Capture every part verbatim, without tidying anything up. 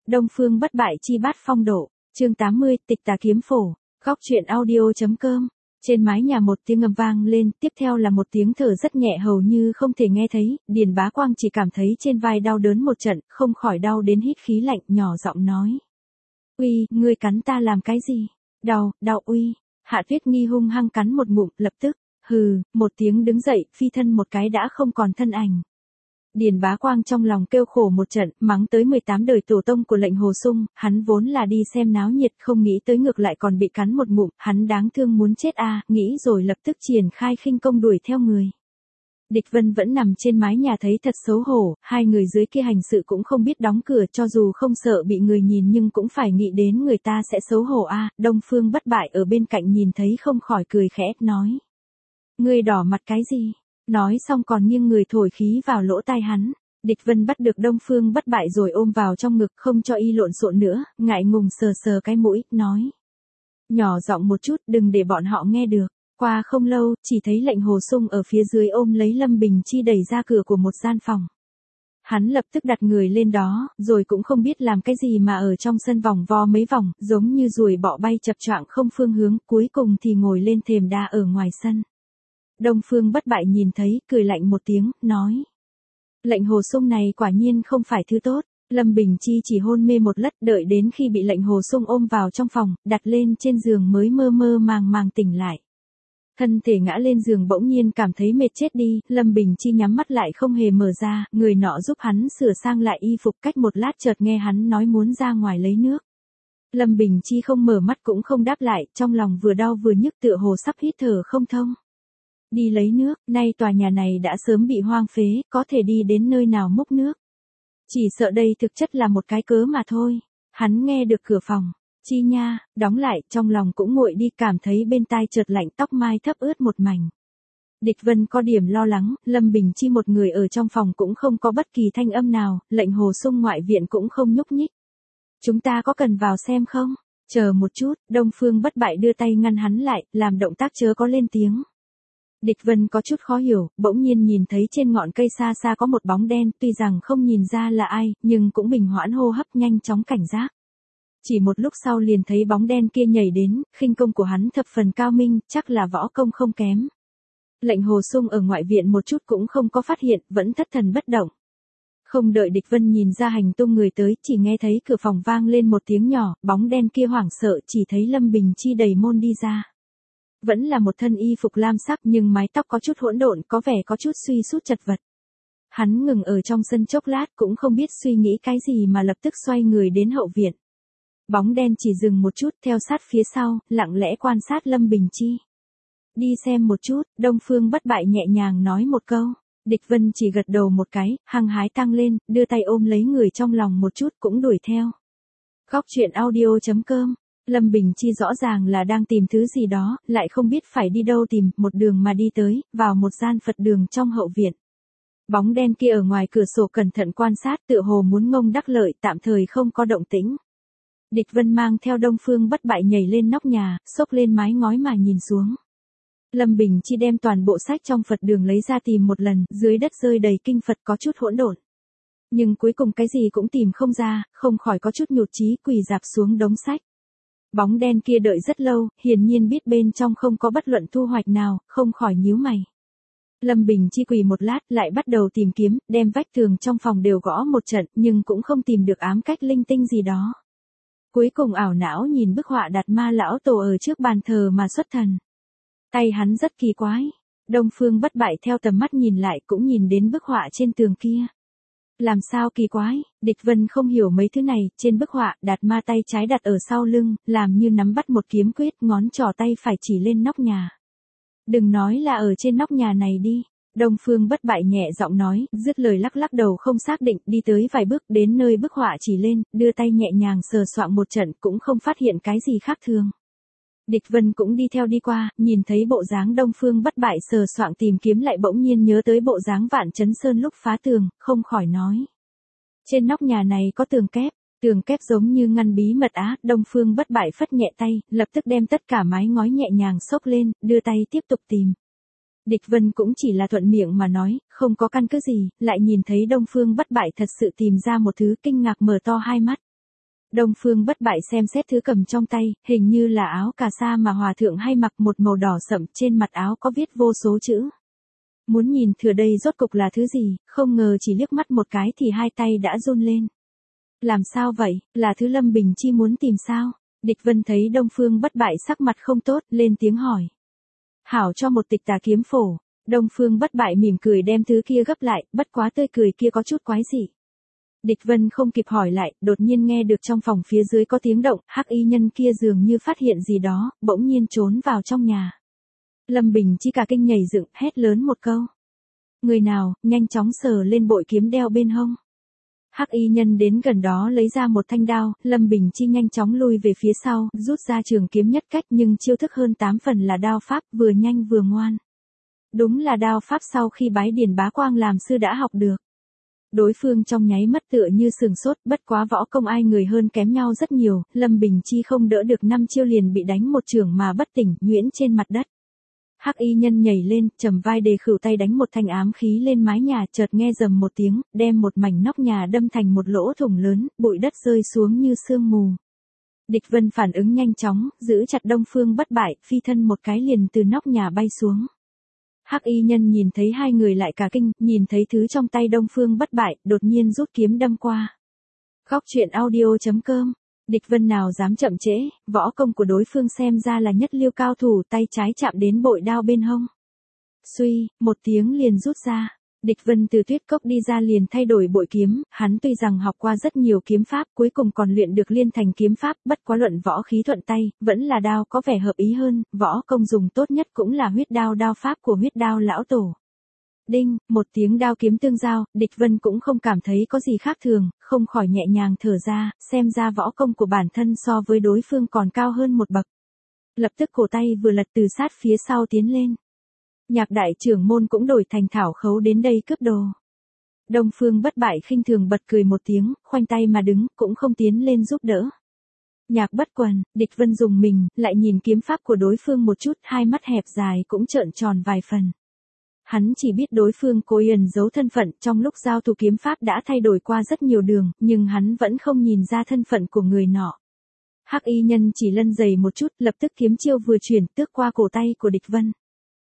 Đông Phương bất bại chi bát phong độ, chương tám mươi, tịch tà kiếm phổ, góc truyện audio.com. Trên mái nhà một tiếng ngầm vang lên, tiếp theo là một tiếng thở rất nhẹ hầu như không thể nghe thấy, Điền Bá Quang chỉ cảm thấy trên vai đau đớn một trận, không khỏi đau đến hít khí lạnh, nhỏ giọng nói. Uy, ngươi cắn ta làm cái gì? Đau, đau uy. Hạ Tuyết Nghi hung hăng cắn một ngụm, lập tức, hừ, một tiếng đứng dậy, phi thân một cái đã không còn thân ảnh. Điền Bá Quang trong lòng kêu khổ một trận, mắng tới mười tám đời tổ tông của lệnh Hồ Sung, hắn vốn là đi xem náo nhiệt không nghĩ tới ngược lại còn bị cắn một ngụm, hắn đáng thương muốn chết a, à, nghĩ rồi lập tức triển khai khinh công đuổi theo người. Địch Vân vẫn nằm trên mái nhà thấy thật xấu hổ, hai người dưới kia hành sự cũng không biết đóng cửa cho dù không sợ bị người nhìn nhưng cũng phải nghĩ đến người ta sẽ xấu hổ a, à, Đông Phương bất bại ở bên cạnh nhìn thấy không khỏi cười khẽ, nói. Ngươi đỏ mặt cái gì? Nói xong còn nghiêng người thổi khí vào lỗ tai hắn. Địch Vân bắt được Đông Phương bất bại rồi ôm vào trong ngực không cho y lộn xộn nữa, ngại ngùng sờ sờ cái mũi, nói. Nhỏ giọng một chút đừng để bọn họ nghe được. Qua không lâu, chỉ thấy lệnh Hồ Sung ở phía dưới ôm lấy Lâm Bình Chi đẩy ra cửa của một gian phòng. Hắn lập tức đặt người lên đó, rồi cũng không biết làm cái gì mà ở trong sân vòng vo mấy vòng, giống như ruồi bọ bay chập choạng không phương hướng, cuối cùng thì ngồi lên thềm đa ở ngoài sân. Đông Phương bất bại nhìn thấy, cười lạnh một tiếng, nói. Lệnh Hồ Sung này quả nhiên không phải thứ tốt. Lâm Bình Chi chỉ hôn mê một lát, đợi đến khi bị lệnh Hồ Sung ôm vào trong phòng, đặt lên trên giường mới mơ mơ màng màng tỉnh lại. Thân thể ngã lên giường bỗng nhiên cảm thấy mệt chết đi, Lâm Bình Chi nhắm mắt lại không hề mở ra, người nọ giúp hắn sửa sang lại y phục, cách một lát chợt nghe hắn nói muốn ra ngoài lấy nước. Lâm Bình Chi không mở mắt cũng không đáp lại, trong lòng vừa đau vừa nhức tựa hồ sắp hít thở không thông. Đi lấy nước, nay tòa nhà này đã sớm bị hoang phế, có thể đi đến nơi nào múc nước. Chỉ sợ đây thực chất là một cái cớ mà thôi. Hắn nghe được cửa phòng. Chi nha, đóng lại, trong lòng cũng nguội đi, cảm thấy bên tai chợt lạnh, tóc mai thấp ướt một mảnh. Địch Vân có điểm lo lắng, Lâm Bình Chi một người ở trong phòng cũng không có bất kỳ thanh âm nào, lệnh Hồ Sung ngoại viện cũng không nhúc nhích. Chúng ta có cần vào xem không? Chờ một chút, Đông Phương bất bại đưa tay ngăn hắn lại, làm động tác chớ có lên tiếng. Địch Vân có chút khó hiểu, bỗng nhiên nhìn thấy trên ngọn cây xa xa có một bóng đen, tuy rằng không nhìn ra là ai, nhưng cũng bình hoãn hô hấp nhanh chóng cảnh giác. Chỉ một lúc sau liền thấy bóng đen kia nhảy đến, khinh công của hắn thập phần cao minh, chắc là võ công không kém. Lệnh Hồ Sung ở ngoại viện một chút cũng không có phát hiện, vẫn thất thần bất động. Không đợi Địch Vân nhìn ra hành tung người tới, chỉ nghe thấy cửa phòng vang lên một tiếng nhỏ, bóng đen kia hoảng sợ chỉ thấy Lâm Bình Chi đầy môn đi ra. Vẫn là một thân y phục lam sắc nhưng mái tóc có chút hỗn độn, có vẻ có chút suy sút chật vật. Hắn ngừng ở trong sân chốc lát cũng không biết suy nghĩ cái gì mà lập tức xoay người đến hậu viện. Bóng đen chỉ dừng một chút, theo sát phía sau, lặng lẽ quan sát Lâm Bình Chi. Đi xem một chút, Đông Phương bất bại nhẹ nhàng nói một câu. Địch Vân chỉ gật đầu một cái, hăng hái tăng lên, đưa tay ôm lấy người trong lòng một chút cũng đuổi theo. Góc truyện audio.com. Lâm Bình Chi rõ ràng là đang tìm thứ gì đó, lại không biết phải đi đâu tìm, một đường mà đi tới, vào một gian Phật đường trong hậu viện. Bóng đen kia ở ngoài cửa sổ cẩn thận quan sát, tựa hồ muốn ngông đắc lợi, tạm thời không có động tĩnh. Địch Vân mang theo Đông Phương bất bại nhảy lên nóc nhà, xốc lên mái ngói mà nhìn xuống. Lâm Bình Chi đem toàn bộ sách trong Phật đường lấy ra tìm một lần, dưới đất rơi đầy kinh Phật có chút hỗn độn. Nhưng cuối cùng cái gì cũng tìm không ra, không khỏi có chút nhụt chí, quỳ rạp xuống đống sách. Bóng đen kia đợi rất lâu, hiển nhiên biết bên trong không có bất luận thu hoạch nào, không khỏi nhíu mày. Lâm Bình Chi quỳ một lát, lại bắt đầu tìm kiếm, đem vách tường trong phòng đều gõ một trận, nhưng cũng không tìm được ám cách linh tinh gì đó. Cuối cùng ảo não nhìn bức họa Đạt Ma lão tổ ở trước bàn thờ mà xuất thần. Tay hắn rất kỳ quái. Đông Phương bất bại theo tầm mắt nhìn lại cũng nhìn đến bức họa trên tường kia. Làm sao kỳ quái, Địch Vân không hiểu mấy thứ này, trên bức họa, Đạt Ma tay trái đặt ở sau lưng, làm như nắm bắt một kiếm quyết, ngón trỏ tay phải chỉ lên nóc nhà. Đừng nói là ở trên nóc nhà này đi. Đông Phương bất bại nhẹ giọng nói, dứt lời lắc lắc đầu không xác định, đi tới vài bước đến nơi bức họa chỉ lên, đưa tay nhẹ nhàng sờ soạng một trận cũng không phát hiện cái gì khác thường. Địch Vân cũng đi theo đi qua, nhìn thấy bộ dáng Đông Phương bất bại sờ soạng tìm kiếm lại bỗng nhiên nhớ tới bộ dáng Vạn Chấn Sơn lúc phá tường, không khỏi nói. Trên nóc nhà này có tường kép, tường kép giống như ngăn bí mật á, Đông Phương bất bại phất nhẹ tay, lập tức đem tất cả mái ngói nhẹ nhàng xốc lên, đưa tay tiếp tục tìm. Địch Vân cũng chỉ là thuận miệng mà nói, không có căn cứ gì, lại nhìn thấy Đông Phương bất bại thật sự tìm ra một thứ, kinh ngạc mở to hai mắt. Đông Phương Bất Bại xem xét thứ cầm trong tay, hình như là áo cà sa mà hòa thượng hay mặc, một màu đỏ sậm, trên mặt áo có viết vô số chữ. Muốn nhìn thừa đây rốt cục là thứ gì, không ngờ chỉ liếc mắt một cái thì hai tay đã run lên. Làm sao vậy, là thứ Lâm Bình Chi muốn tìm sao? Địch Vân thấy Đông Phương Bất Bại sắc mặt không tốt, lên tiếng hỏi. Hảo cho một tịch tà kiếm phổ. Đông Phương Bất Bại mỉm cười đem thứ kia gấp lại, bất quá tươi cười kia có chút quái dị. Địch Vân không kịp hỏi lại, đột nhiên nghe được trong phòng phía dưới có tiếng động, hắc y nhân kia dường như phát hiện gì đó, bỗng nhiên trốn vào trong nhà. Lâm Bình Chi cả kinh nhảy dựng, hét lớn một câu. Người nào, nhanh chóng sờ lên bội kiếm đeo bên hông. Hắc y nhân đến gần đó lấy ra một thanh đao, Lâm Bình Chi nhanh chóng lui về phía sau, rút ra trường kiếm nhất cách, nhưng chiêu thức hơn tám phần là đao pháp, vừa nhanh vừa ngoan. Đúng là đao pháp sau khi bái Điền Bá Quang làm sư đã học được. Đối phương trong nháy mắt tựa như sừng sốt, bất quá võ công ai người hơn kém nhau rất nhiều, Lâm Bình Chi không đỡ được năm chiêu liền bị đánh một chưởng mà bất tỉnh, nhuyễn trên mặt đất. Hắc y nhân nhảy lên, trầm vai đề khửu tay đánh một thanh ám khí lên mái nhà, chợt nghe rầm một tiếng, đem một mảnh nóc nhà đâm thành một lỗ thủng lớn, bụi đất rơi xuống như sương mù. Địch Vân phản ứng nhanh chóng, giữ chặt Đông Phương Bất Bại, phi thân một cái liền từ nóc nhà bay xuống. Hắc y nhân nhìn thấy hai người lại cả kinh, nhìn thấy thứ trong tay Đông Phương Bất Bại, đột nhiên rút kiếm đâm qua. Góc truyện audio chấm com. Địch Vân nào dám chậm trễ, võ công của đối phương xem ra là nhất lưu cao thủ, tay trái chạm đến bội đao bên hông. Suy, một tiếng liền rút ra. Địch Vân từ tuyết cốc đi ra liền thay đổi bội kiếm, hắn tuy rằng học qua rất nhiều kiếm pháp, cuối cùng còn luyện được liên thành kiếm pháp, bất quá luận võ khí thuận tay, vẫn là đao có vẻ hợp ý hơn, võ công dùng tốt nhất cũng là huyết đao, đao pháp của huyết đao lão tổ. Đinh, một tiếng đao kiếm tương giao, Địch Vân cũng không cảm thấy có gì khác thường, không khỏi nhẹ nhàng thở ra, xem ra võ công của bản thân so với đối phương còn cao hơn một bậc. Lập tức cổ tay vừa lật từ sát phía sau tiến lên. Nhạc đại trưởng môn cũng đổi thành thảo khấu đến đây cướp đồ. Đông Phương Bất Bại khinh thường bật cười một tiếng, khoanh tay mà đứng, cũng không tiến lên giúp đỡ. Nhạc Bất Quần, Địch Vân dùng mình, lại nhìn kiếm pháp của đối phương một chút, hai mắt hẹp dài cũng trợn tròn vài phần. Hắn chỉ biết đối phương cố ý ẩn giấu thân phận, trong lúc giao thủ kiếm pháp đã thay đổi qua rất nhiều đường, nhưng hắn vẫn không nhìn ra thân phận của người nọ. Hắc y nhân chỉ lân dày một chút, lập tức kiếm chiêu vừa chuyển, tước qua cổ tay của Địch Vân.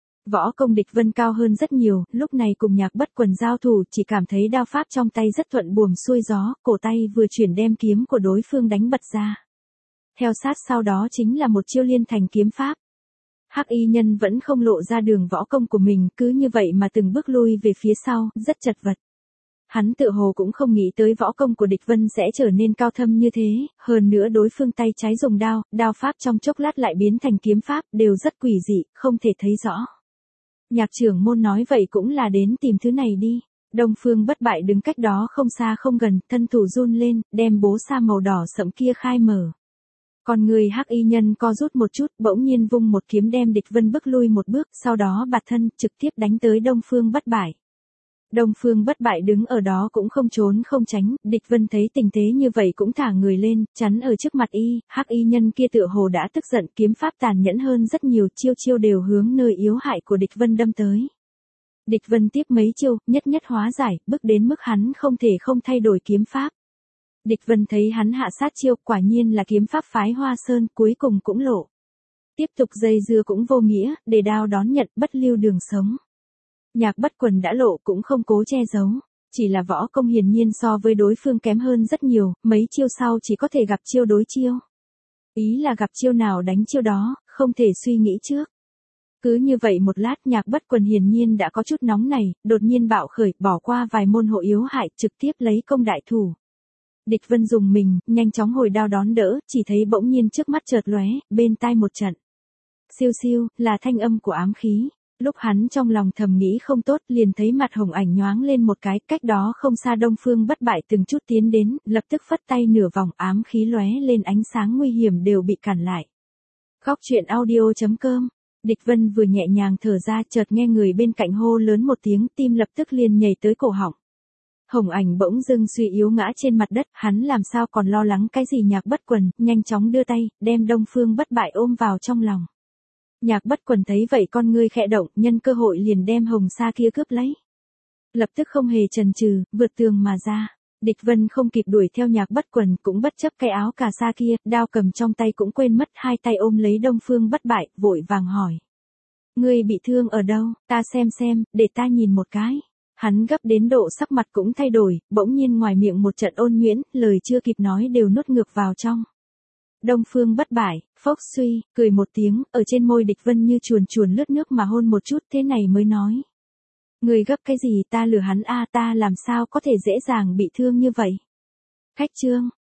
Võ công Địch Vân cao hơn rất nhiều, lúc này cùng Nhạc Bất Quần giao thủ chỉ cảm thấy đao pháp trong tay rất thuận buồm xuôi gió, cổ tay vừa chuyển đem kiếm của đối phương đánh bật ra. Theo sát sau đó chính là một chiêu liên thành kiếm pháp. Hắc y nhân vẫn không lộ ra đường võ công của mình, cứ như vậy mà từng bước lui về phía sau, rất chật vật. Hắn tự hồ cũng không nghĩ tới võ công của Địch Vân sẽ trở nên cao thâm như thế, hơn nữa đối phương tay trái dùng đao, đao pháp trong chốc lát lại biến thành kiếm pháp, đều rất quỷ dị, không thể thấy rõ. Nhạc trưởng môn nói vậy cũng là đến tìm thứ này đi. Đông Phương Bất Bại đứng cách đó không xa không gần, thân thủ run lên, đem bố sa màu đỏ sẫm kia khai mở. Còn người hắc y nhân co rút một chút, bỗng nhiên vung một kiếm đem Địch Vân bước lui một bước, sau đó bạt thân, trực tiếp đánh tới Đông Phương Bất Bại. Đông Phương Bất Bại đứng ở đó cũng không trốn không tránh, Địch Vân thấy tình thế như vậy cũng thả người lên, chắn ở trước mặt y, hắc y nhân kia tựa hồ đã tức giận, kiếm pháp tàn nhẫn hơn rất nhiều, chiêu chiêu đều hướng nơi yếu hại của Địch Vân đâm tới. Địch Vân tiếp mấy chiêu, nhất nhất hóa giải, bước đến mức hắn không thể không thay đổi kiếm pháp. Địch Vân thấy hắn hạ sát chiêu, quả nhiên là kiếm pháp phái Hoa Sơn, cuối cùng cũng lộ. Tiếp tục dây dưa cũng vô nghĩa, để đao đón nhận, bất lưu đường sống. Nhạc Bất Quần đã lộ cũng không cố che giấu, chỉ là võ công hiển nhiên so với đối phương kém hơn rất nhiều, mấy chiêu sau chỉ có thể gặp chiêu đối chiêu. Ý là gặp chiêu nào đánh chiêu đó, không thể suy nghĩ trước. Cứ như vậy một lát Nhạc Bất Quần hiển nhiên đã có chút nóng này, đột nhiên bạo khởi, bỏ qua vài môn hộ yếu hại, trực tiếp lấy công đại thủ. Địch Vân dùng mình, nhanh chóng hồi đao đón đỡ, chỉ thấy bỗng nhiên trước mắt chợt lóe, bên tai một trận. Siêu siêu, là thanh âm của ám khí. Lúc hắn trong lòng thầm nghĩ không tốt, liền thấy mặt Hồng Ảnh nhoáng lên một cái, cách đó không xa Đông Phương Bất Bại từng chút tiến đến, lập tức phất tay nửa vòng, ám khí lóe lên ánh sáng nguy hiểm đều bị cản lại. Góc truyện audio chấm com. Địch Vân vừa nhẹ nhàng thở ra, chợt nghe người bên cạnh hô lớn một tiếng, tim lập tức liền nhảy tới cổ họng. Hồng Ảnh bỗng dưng suy yếu ngã trên mặt đất, hắn làm sao còn lo lắng cái gì. Nhạc Bất Quần, nhanh chóng đưa tay, đem Đông Phương Bất Bại ôm vào trong lòng. Nhạc Bất Quần thấy vậy con ngươi khẽ động, nhân cơ hội liền đem hồng sa kia cướp lấy. Lập tức không hề chần chừ, vượt tường mà ra. Địch Vân không kịp đuổi theo Nhạc Bất Quần, cũng bất chấp cái áo cà sa kia, đao cầm trong tay cũng quên mất, hai tay ôm lấy Đông Phương Bất Bại, vội vàng hỏi. Ngươi bị thương ở đâu, ta xem xem, để ta nhìn một cái. Hắn gấp đến độ sắc mặt cũng thay đổi, bỗng nhiên ngoài miệng một trận ôn nhuyễn, lời chưa kịp nói đều nuốt ngược vào trong. Đông Phương Bất Bại, phốc suy, cười một tiếng, ở trên môi Địch Vân như chuồn chuồn lướt nước mà hôn một chút, thế này mới nói. Ngươi gấp cái gì, ta lừa hắn a, ta làm sao có thể dễ dàng bị thương như vậy. Khách trương,